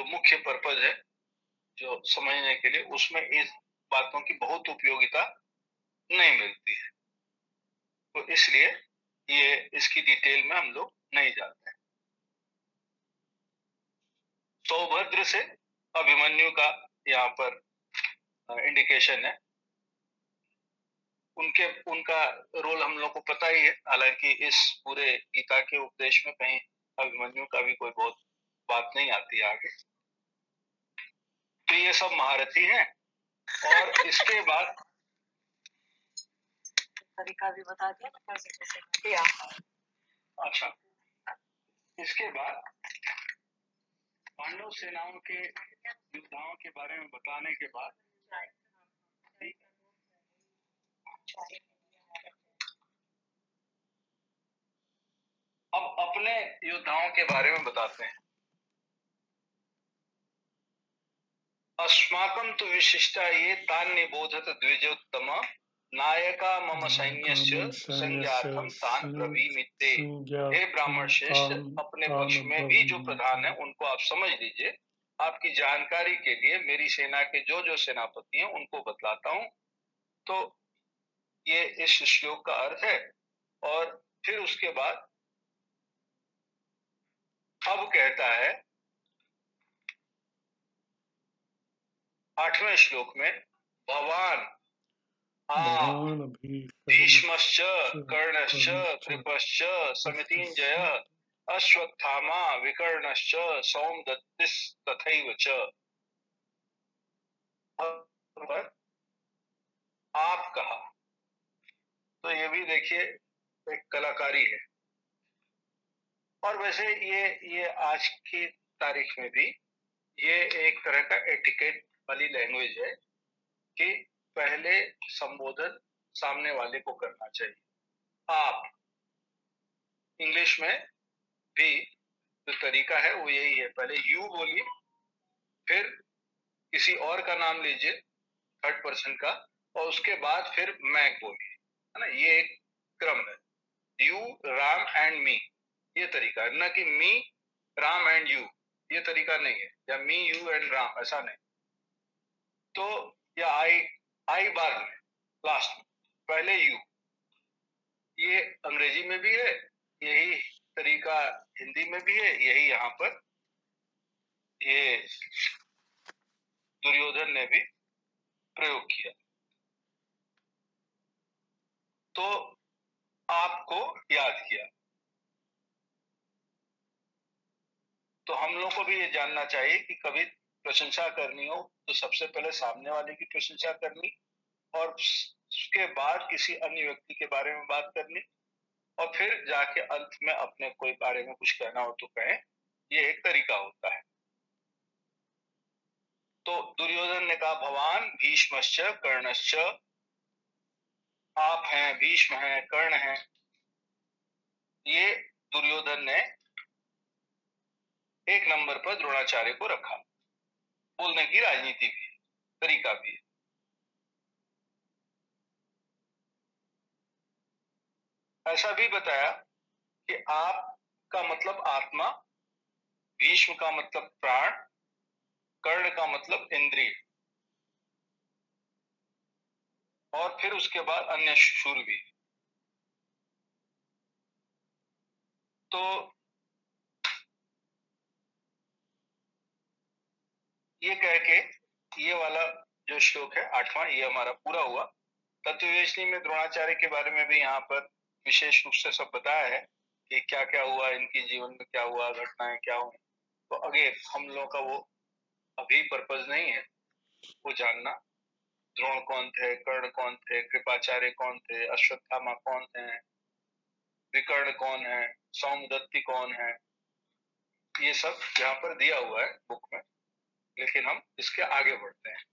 जो मुख्य पर्पज है जो समझने के लिए, उसमें इस बातों की बहुत उपयोगिता नहीं मिलती है। तो इसलिए ये इसकी डिटेल में हम लोग नहीं जाते हैं। सौभद्र से अभिमन्यु का यहाँ पर इंडिकेशन है। उनका रोल हम लोग को पता ही है, हालांकि इस पूरे गीता के उपदेश में कहीं अभिमन्यु का भी कोई बहुत बात नहीं आती है आगे। तो ये सब महारथी हैं। और इसके बाद तरीका भी बता दिया ना कैसे कैसे किया। अच्छा, इसके बाद पांडव सेनाओं के योद्धाओं के बारे में बताने के बाद अब अपने योद्धाओं के बारे में बताते हैं। अस्माकं तु विशिष्टा ये तान् निबोधत द्विजोत्तम नायका मम सैन्यस्य संज्ञार्थम तान् ब्रवीमिते। हे ब्राह्मण श्रेष्ठ, अपने पक्ष में भी जो प्रधान है उनको आप समझ लीजिए। आपकी जानकारी के लिए मेरी सेना के जो जो सेनापति हैं उनको बतलाता हूँ। तो ये इस श्लोक का अर्थ है। और फिर उसके बाद अब कहता है 8वें श्लोक में, भवान भीष्मश्च कर्णश्च कृपश्च समितिञ्जय अश्वत्थामा विकर्णश्च सौमदत्तिस्तथैव च। आप कहा तो ये भी देखिए एक कलाकारी है। और वैसे ये आज की तारीख में भी ये एक तरह का एटिकेट वाली लैंग्वेज है कि पहले संबोधन सामने वाले को करना चाहिए। आप इंग्लिश में भी जो तरीका है वो यही है, पहले यू बोलिए, फिर किसी और का नाम लीजिए थर्ड पर्सन का, और उसके बाद फिर मैं बोलिए, है ना। ये एक क्रम है, यू राम एंड मी, ये तरीका है। न कि मी राम एंड यू, ये तरीका नहीं है, या मी यू एंड राम, ऐसा नहीं। तो या आई बार में लास्ट में, पहले यू, ये अंग्रेजी में भी है, यही तरीका हिंदी में भी है, यही यहाँ पर ये दुर्योधन ने भी प्रयोग किया। तो आपको याद किया। तो हम लोग को भी ये जानना चाहिए कि कभी प्रशंसा करनी हो तो सबसे पहले सामने वाले की प्रशंसा करनी, और उसके बाद किसी अन्य व्यक्ति के बारे में बात करनी, और फिर जाके अंत में अपने कोई बारे में कुछ कहना हो तो कहें। ये एक तरीका होता है। तो दुर्योधन ने कहा, भवान भीष्मश्च कर्णश्च, आप हैं, भीष्म हैं, कर्ण हैं। ये दुर्योधन ने एक नंबर पर द्रोणाचार्य को रखा। बोलने की राजनीति भी, तरीका भी है। ऐसा भी बताया कि आप का मतलब आत्मा, भीष्म का मतलब प्राण, कर्ण का मतलब इंद्रिय, और फिर उसके बाद अन्य शूर भी। तो ये कह के ये वाला जो श्लोक है 8वां, ये हमारा पूरा हुआ। तत्ववेशनी में द्रोणाचार्य के बारे में भी यहाँ पर विशेष रूप से सब बताया है कि क्या क्या हुआ, इनके जीवन में क्या हुआ, घटनाएं क्या हुई। तो आगे हम लोगों का वो अभी पर्पज नहीं है वो जानना। द्रोण कौन थे, कर्ण कौन थे, कृपाचार्य कौन थे, अश्वत्थामा कौन थे, विकर्ण कौन है, सौमदत्ति कौन है, ये सब यहाँ पर दिया हुआ है बुक में। लेकिन हम इसके आगे बढ़ते हैं।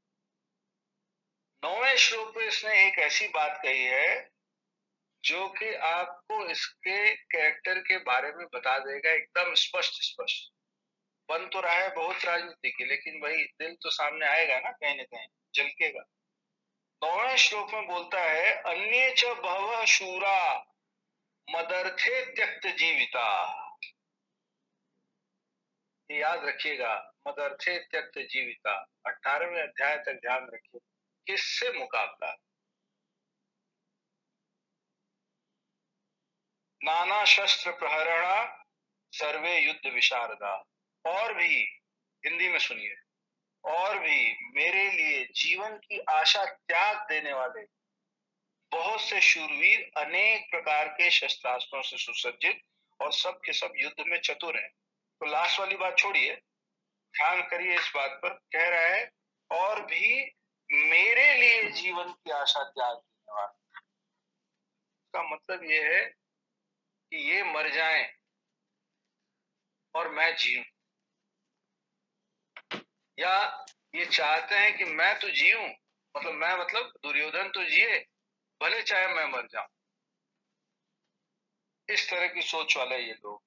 9वें श्लोक में इसने एक ऐसी बात कही है जो कि आपको इसके कैरेक्टर के बारे में बता देगा एकदम स्पष्ट स्पष्ट। बन तो रहा है बहुत राजनीति की, लेकिन वही दिल तो सामने आएगा ना, कहीं ना कहीं झलकेगा। 9वें श्लोक में बोलता है, अन्ये च बहवः शूरा मदर्थे त्यक्त जीविता। ये याद रखिएगा, मदर्थे त्यक्त जीविता 18वें अध्याय तक ध्यान रखिए, किससे मुकाबला? नाना शस्त्र प्रहरणा सर्वे युद्ध विशारदा। और भी, हिंदी में सुनिए, और भी मेरे लिए जीवन की आशा त्याग देने वाले बहुत से शूरवीर अनेक प्रकार के शस्त्रास्त्रों से सुसज्जित और सब के सब युद्ध में चतुर हैं। तो लास्ट वाली बात छोड़िए, ध्यान करिए इस बात पर, कह रहा है और भी मेरे लिए जीवन की आशा त्याग देने वाले। इसका मतलब ये है कि ये मर जाएं और मैं जीऊं, या ये चाहते हैं कि मैं तो जीऊं, मतलब मैं मतलब दुर्योधन तो जिए, भले चाहे मैं मर जाऊं। इस तरह की सोच वाले ये लोग।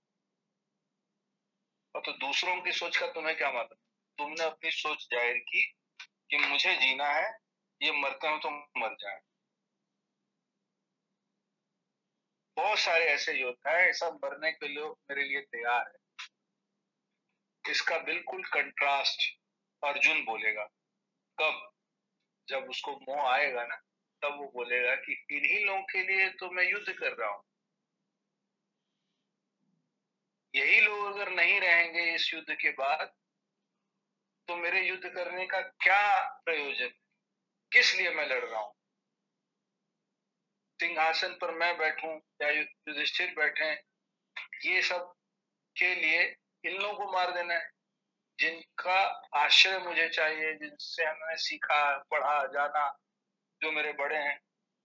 और तो दूसरों की सोच का तुम्हें क्या मतलब? तुमने अपनी सोच जाहिर की कि मुझे जीना है, ये मरते हो तो मर जाए। बहुत सारे ऐसे योद्धा है, सब मरने के लिए मेरे लिए तैयार है। इसका बिल्कुल कंट्रास्ट अर्जुन बोलेगा। कब? जब उसको मोह आएगा ना, तब वो बोलेगा कि इन्हीं लोगों के लिए तो मैं युद्ध कर रहा हूं। यही लोग अगर नहीं रहेंगे इस युद्ध के बाद, तो मेरे युद्ध करने का क्या प्रयोजन? किस लिए मैं लड़ रहा हूं? सिंहासन पर मैं बैठूं या युधिष्ठिर बैठे, ये सब के लिए इन लोगों को मार देना है, जिनका आश्रय मुझे चाहिए, जिनसे हमने सीखा पढ़ा जाना, जो मेरे बड़े हैं।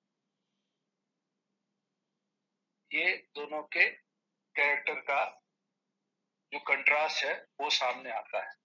ये दोनों के कैरेक्टर का जो कंट्रास्ट है वो सामने आता है।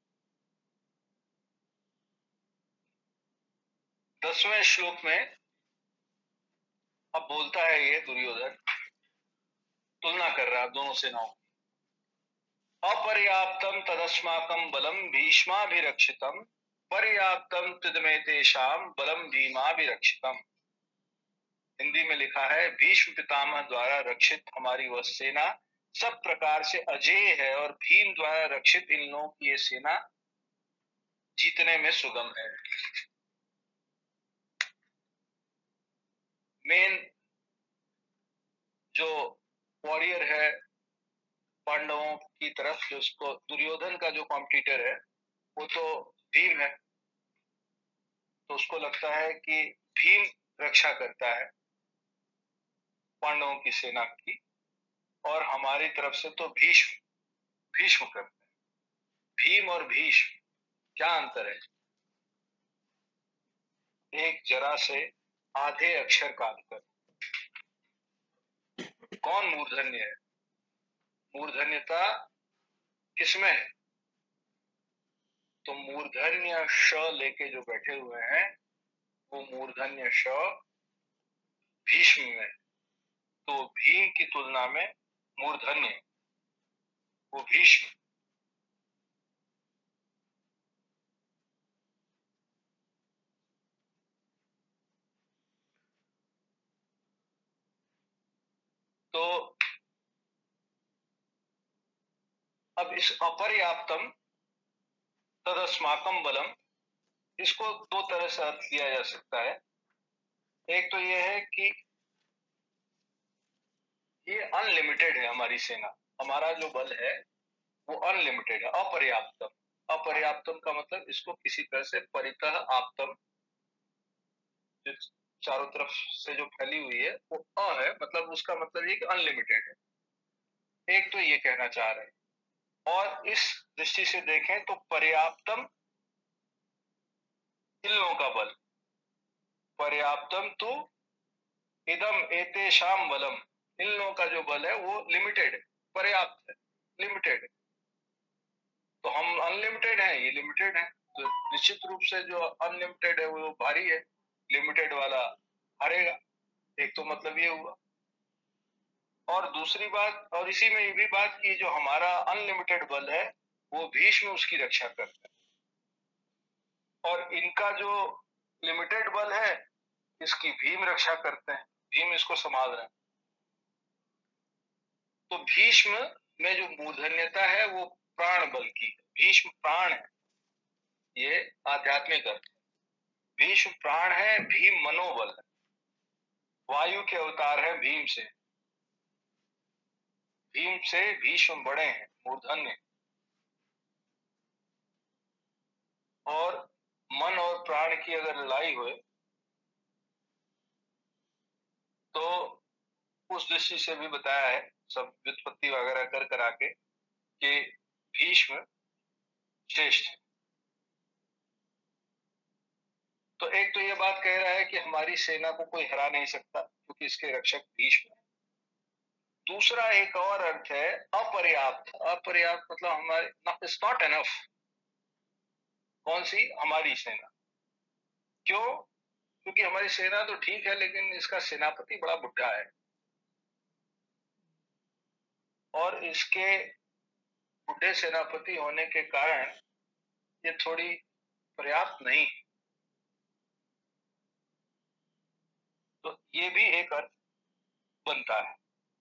10वें श्लोक में अब बोलता है ये दुर्योधन, तुलना कर रहा है दोनों सेनाओं। अपर्याप्तम तदस्माकं बलम भीष्माभिरक्षितम पर्याप्तम तदमेतेषां बलम भीमाभिरक्षितम। हिंदी में लिखा है, भीष्म पितामह द्वारा रक्षित हमारी वह सेना सब प्रकार से अजेय है और भीम द्वारा रक्षित इन लोगों की ये सेना जीतने में सुगम है। मेन जो वॉरियर है पांडवों की तरफ, जो उसको दुर्योधन का जो कॉम्पिटिटर है वो तो भीम है। तो उसको लगता है कि भीम रक्षा करता है पांडवों की सेना की, और हमारी तरफ से तो भीष्म भीष्म करते हैं। भीम और भीष्म क्या अंतर है? एक जरा से आधे अक्षर का अंतर। कौन मूर्धन्य है? मूर्धन्यता किसमें है? तो मूर्धन्य श लेके जो बैठे हुए हैं, वो मूर्धन्य श भीष्म में, तो भीम की तुलना में मूर्धन्य वो भीष्म। तो अब इस अपर्याप्तम तदस्माकम बलम, इसको दो तरह से अर्थ किया जा सकता है। एक तो यह है कि ये अनलिमिटेड है हमारी सेना, हमारा जो बल है वो अनलिमिटेड है। अपर्याप्तम, अपर्याप्तम का मतलब इसको किसी तरह से परितः आप्तम, जो चारों तरफ से जो फैली हुई है वो अ है, मतलब उसका मतलब ये कि अनलिमिटेड है। एक तो ये कहना चाह रहे हैं। और इस दृष्टि से देखें तो पर्याप्तम इन लोगों का बल, पर्याप्तम तो इदम एतेषाम बलम, इन लोगों का जो बल है वो लिमिटेड है, पर्याप्त है, लिमिटेड है। तो हम अनलिमिटेड हैं, ये लिमिटेड है, तो निश्चित रूप से जो अनलिमिटेड है वो भारी है, लिमिटेड वाला हारेगा। एक तो मतलब ये हुआ। और दूसरी बात, और इसी में ये भी बात की, जो हमारा अनलिमिटेड बल है वो भीष्म उसकी रक्षा करता है, और इनका जो लिमिटेड बल है इसकी भीम रक्षा करते हैं, भीम इसको संभाल रहे हैं। तो भीष्म में जो मूर्धन्यता है वो प्राण बल की। भीष्म प्राण है, ये आध्यात्मिक अर्थ। भीष्म प्राण है, भीम मनोबल है। वायु के अवतार है भीम से। भीम से भीष्म बड़े हैं, मूर्धन्य। और मन और प्राण की अगर लड़ाई हुए तो उस दृष्टि से भी बताया है, सब व्युत्पत्ति वगैरह कर करा के, कि भीष्म श्रेष्ठ है। तो एक तो ये बात कह रहा है कि हमारी सेना को कोई हरा नहीं सकता क्योंकि इसके रक्षक भीष्म है। दूसरा एक और अर्थ है अपर्याप्त। अपर्याप्त मतलब हमारे इट्स नॉट एनफ। कौन सी? हमारी सेना। क्यों? क्योंकि हमारी सेना तो ठीक है, लेकिन इसका सेनापति बड़ा बुढ़ा है और इसके बुढ़े सेनापति होने के कारण ये थोड़ी पर्याप्त नहीं। तो ये भी एक अर्थ बनता है।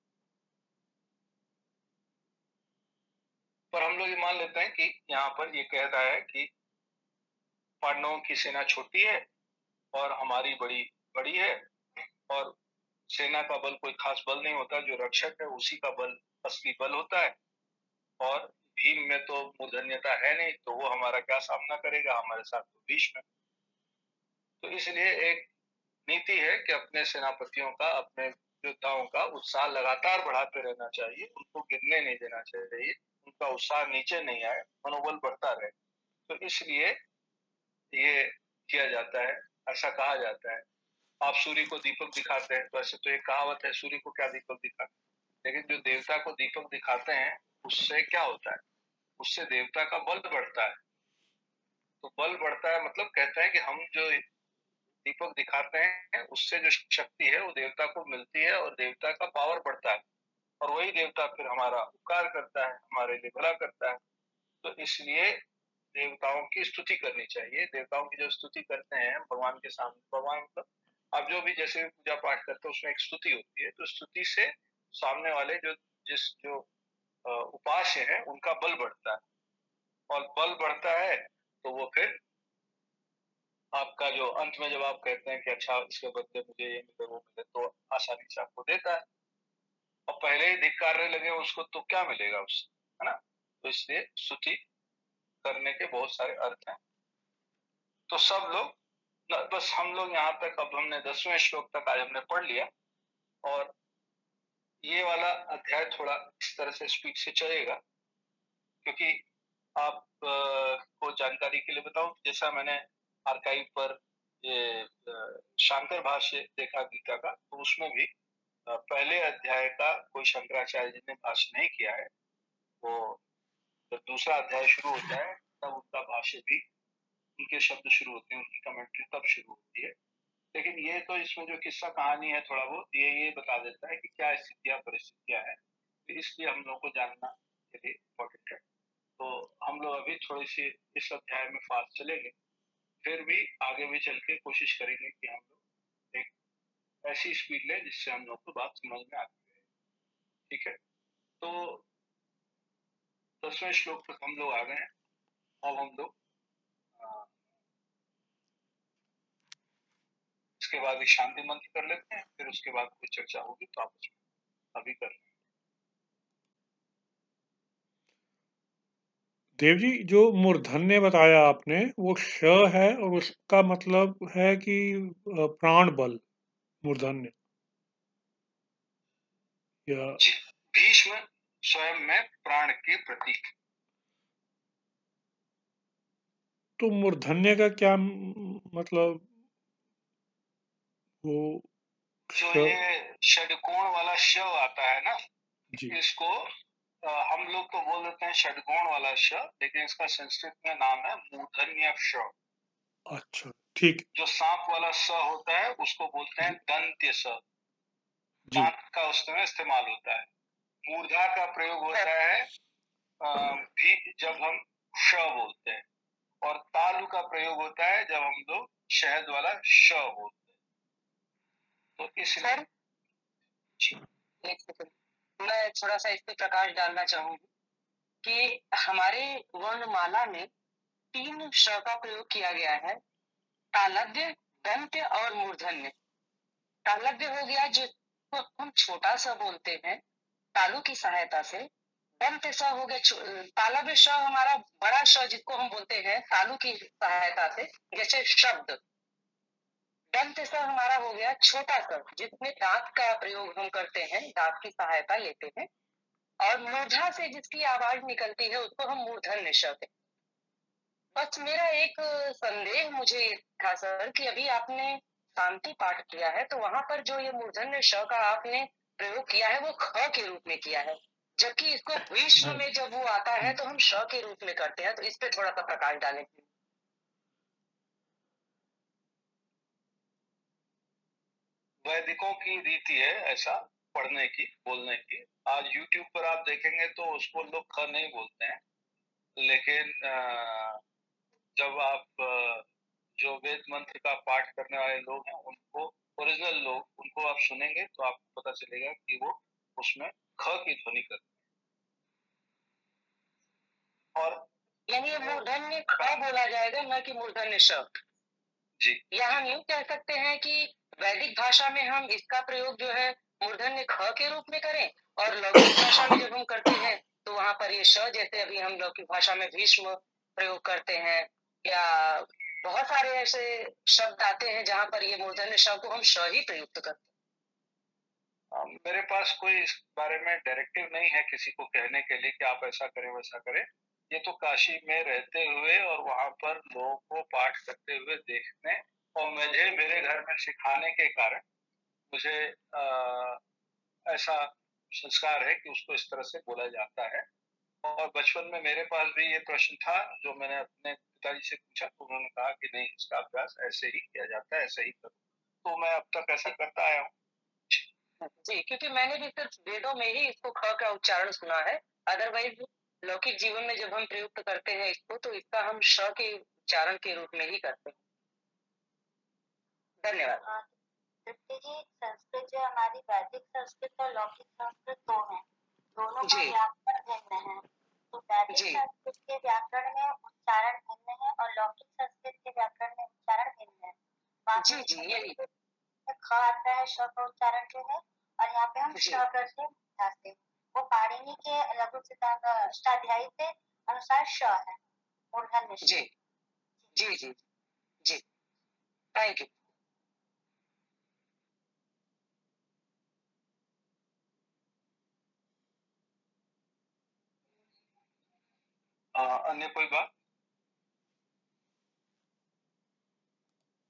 पर हम लोग ये मान लेते हैं कि यहाँ पर ये कह रहा है कि पांडवों की सेना छोटी है और हमारी बड़ी बड़ी है, और सेना का बल कोई खास बल नहीं होता, जो रक्षक है उसी का बल असली बल होता है। और भीम में तो मूर्धन्यता है नहीं, तो वो हमारा क्या सामना करेगा? हमारे साथ तो भीष्म है। तो इसलिए एक नीति है कि अपने सेनापतियों का, अपने योद्धाओं का उत्साह लगातार बढ़ाते रहना चाहिए, उनको गिरने नहीं देना चाहिए, उनका उत्साह नीचे नहीं आए, मनोबल बढ़ता रहे। तो इसलिए ये किया जाता है, ऐसा कहा जाता है। आप सूर्य को दीपक दिखाते हैं, तो ऐसे तो एक कहावत है, सूर्य को क्या दीपक दिखाते हैं, लेकिन जो देवता को दीपक दिखाते हैं उससे क्या होता है? उससे देवता का बल बढ़ता है। तो बल बढ़ता है मतलब कहते हैं कि हम जो दीपक दिखाते हैं उससे जो शक्ति है वो देवता को मिलती है और देवता का पावर बढ़ता है, और वही देवता फिर हमारा उपकार करता है, हमारे लिए भला करता है। तो इसलिए देवताओं की स्तुति करनी चाहिए। देवताओं की जो स्तुति करते हैं भगवान के सामने, भगवान मतलब आप जो भी जैसे भी पूजा पाठ करते हो उसमें एक स्तुति होती है, तो स्तुति से सामने वाले जो उपास्य है उनका बल बढ़ता है, और बल बढ़ता है तो वो फिर आपका जो अंत में जब आप कहते हैं कि अच्छा इसके बदले मुझे ये मिले वो मिले, तो आसानी से आपको देता है। और पहले ही धिक्कारने लगे उसको तो क्या मिलेगा उससे, है ना? तो इसलिए स्तुति करने के बहुत सारे अर्थ हैं। तो सब लोग बस हम लोग यहाँ तक, अब हमने 10वें श्लोक तक आज हमने पढ़ लिया, और ये वाला अध्याय थोड़ा इस तरह से स्पीड से चलेगा, क्योंकि आप को जानकारी के लिए बताऊं, जैसा मैंने आर्काइव पर ये शांकर भाष्य देखा गीता का, तो उसमें भी पहले अध्याय का कोई शंकराचार्य जी ने भाष्य नहीं किया है। वो जब दूसरा अध्याय शुरू होता है तब उनका भाष्य भी, उनके शब्द शुरू होते हैं, उनकी कमेंट्री तब शुरू होती है। लेकिन ये तो इसमें जो किस्सा कहानी है थोड़ा बहुत ये बता देता है कि क्या स्थितियां परिस्थितियां हैं, तो इसलिए हम लोग को जानना के लिए इम्पोर्टेंट है। तो हम लोग अभी थोड़ी सी इस अध्याय में फास्ट चलेंगे, फिर भी आगे भी चल के कोशिश करेंगे कि हम लोग एक ऐसी स्पीड लें जिससे हम लोग को बात समझ में आती है। ठीक है, तो 10वें श्लोक तक हम लोग आ गए हैं। अब हम लोग इसके बाद एक शांति मंत्र कर लेते हैं, फिर उसके बाद कोई चर्चा होगी तो आपस में अभी कर लें। देव जी, जो मूर्धन्य बताया आपने वो श है और उसका मतलब है कि प्राण बल मूर्धन्य, या भीष्म स्वयं में प्राण के प्रतीक। तो मूर्धन्य का क्या मतलब? वो जो श, ये षडकोण वाला श आता है ना, जी इसको हम लोग तो बोल देते हैं षडकोण वाला श, लेकिन इसका संस्कृत में नाम है मूर्धन्य श। अच्छा, ठीक। जो सांप वाला स होता है उसको बोलते हैं जी दंत्य स। जी दांत का उसमें इस्तेमाल होता है। मूर्धा का प्रयोग होता है भी जब हम श बोलते हैं, और तालु का प्रयोग होता है जब हम लोग शहद वाला श बोलते हैं। तो इसलिए एक सेकंड, मैं थोड़ा सा इस पे प्रकाश डालना चाहूंगी। कि हमारे वर्णमाला में 3 श का प्रयोग किया गया है, तालव्य, दंत्य और मूर्धन्य। तालव्य हो गया जिसको हम छोटा सा बोलते हैं तालु की सहायता से। दंत्य स हो गया तालव्य श हमारा बड़ा श जिसको हम बोलते हैं तालु की सहायता से, जैसे शब्द। दंत्य स हमारा हो गया छोटा स जिसमें दांत का प्रयोग हम करते हैं, दांत की सहायता लेते हैं। और मूर्धा से जिसकी आवाज निकलती है उसको हम मूर्धन्य श कहते हैं। बस मेरा एक संदेह मुझे ये था सर कि अभी आपने शांति पाठ किया है तो वहां पर जो ये मूर्धन्य श का आपने प्रयोग किया है वो ख के रूप में किया है, जबकि इसको विश्व में जब वो आता है तो हम श के रूप में करते हैं। तो इस पे थोड़ा सा प्रकाश डालें। वैदिकों की रीति है ऐसा पढ़ने की, बोलने की। आज YouTube पर आप देखेंगे तो उसको लोग ख नहीं बोलते हैं, लेकिन जब आप जो वेद मंत्र का पाठ करने वाले लोग हैं उनको, ओरिजिनल लोग, उनको आप सुनेंगे तो आपको पता चलेगा कि वो उसमें ख की ध्वनि करते हैं। और यानी ये मूर्धन्य ख बोला जाएगा, न कि मूर्धन्य श। जी, या हम यूं कह सकते हैं कि वैदिक भाषा में हम इसका प्रयोग जो है मूर्धन्य ख के रूप में करें, और लौकिक भाषा में जब हम करते हैं तो वहां पर ये श, जैसे अभी हम लौकिक भाषा में भीष्म प्रयोग करते हैं, या बहुत सारे ऐसे शब्द आते हैं जहां पर ये मूर्धन्य श को हम श ही प्रयुक्त करते हैं। मेरे पास कोई इस बारे में डायरेक्टिव नहीं है किसी को कहने के लिए कि आप ऐसा करें वैसा करें। ये तो काशी में रहते हुए और वहां पर लोगों को पाठ करते हुए देखने और मुझे मेरे घर में सिखाने के कारण मुझे ऐसा संस्कार है कि उसको इस तरह से बोला जाता है। और बचपन में मेरे पास भी ये प्रश्न था जो मैंने अपने पिताजी से पूछा, तो उन्होंने कहा कि नहीं, इसका अभ्यास ऐसे ही किया जाता है, ऐसे ही करो। तो मैं अब तक ऐसा करता आया हूँ। जी, क्योंकि मैंने भी सिर्फ वेदों में ही इसको ख का उच्चारण सुना है। अदरवाइज लौकिक जीवन में जब हम प्रयुक्त करते हैं इसको तो इसका हम श के उच्चारण के रूप में ही करते हैं। धन्यवाद। दीप्ति जी, संस्कृत जो हमारी वैदिक संस्कृत और लौकिक संस्कृत दो हैं, दोनों का जी। व्याकरण भिन्न है। तो वैदिक जी। संस्कृत के व्याकरण में उच्चारण भिन्न है और लौकिक संस्कृत के व्याकरण में उच्चारण भिन्न है। जी, जी, यही। ख आता है, श का उच्चारण जो है, और यहाँ पे हम जी। श करते हैं। वो पाणिनि के लघु सिद्धांत अष्टाध्यायी के अनुसार श है, मूर्धन्य श। जी, जी, जी, जी। Thank you. अन्य कोई बात?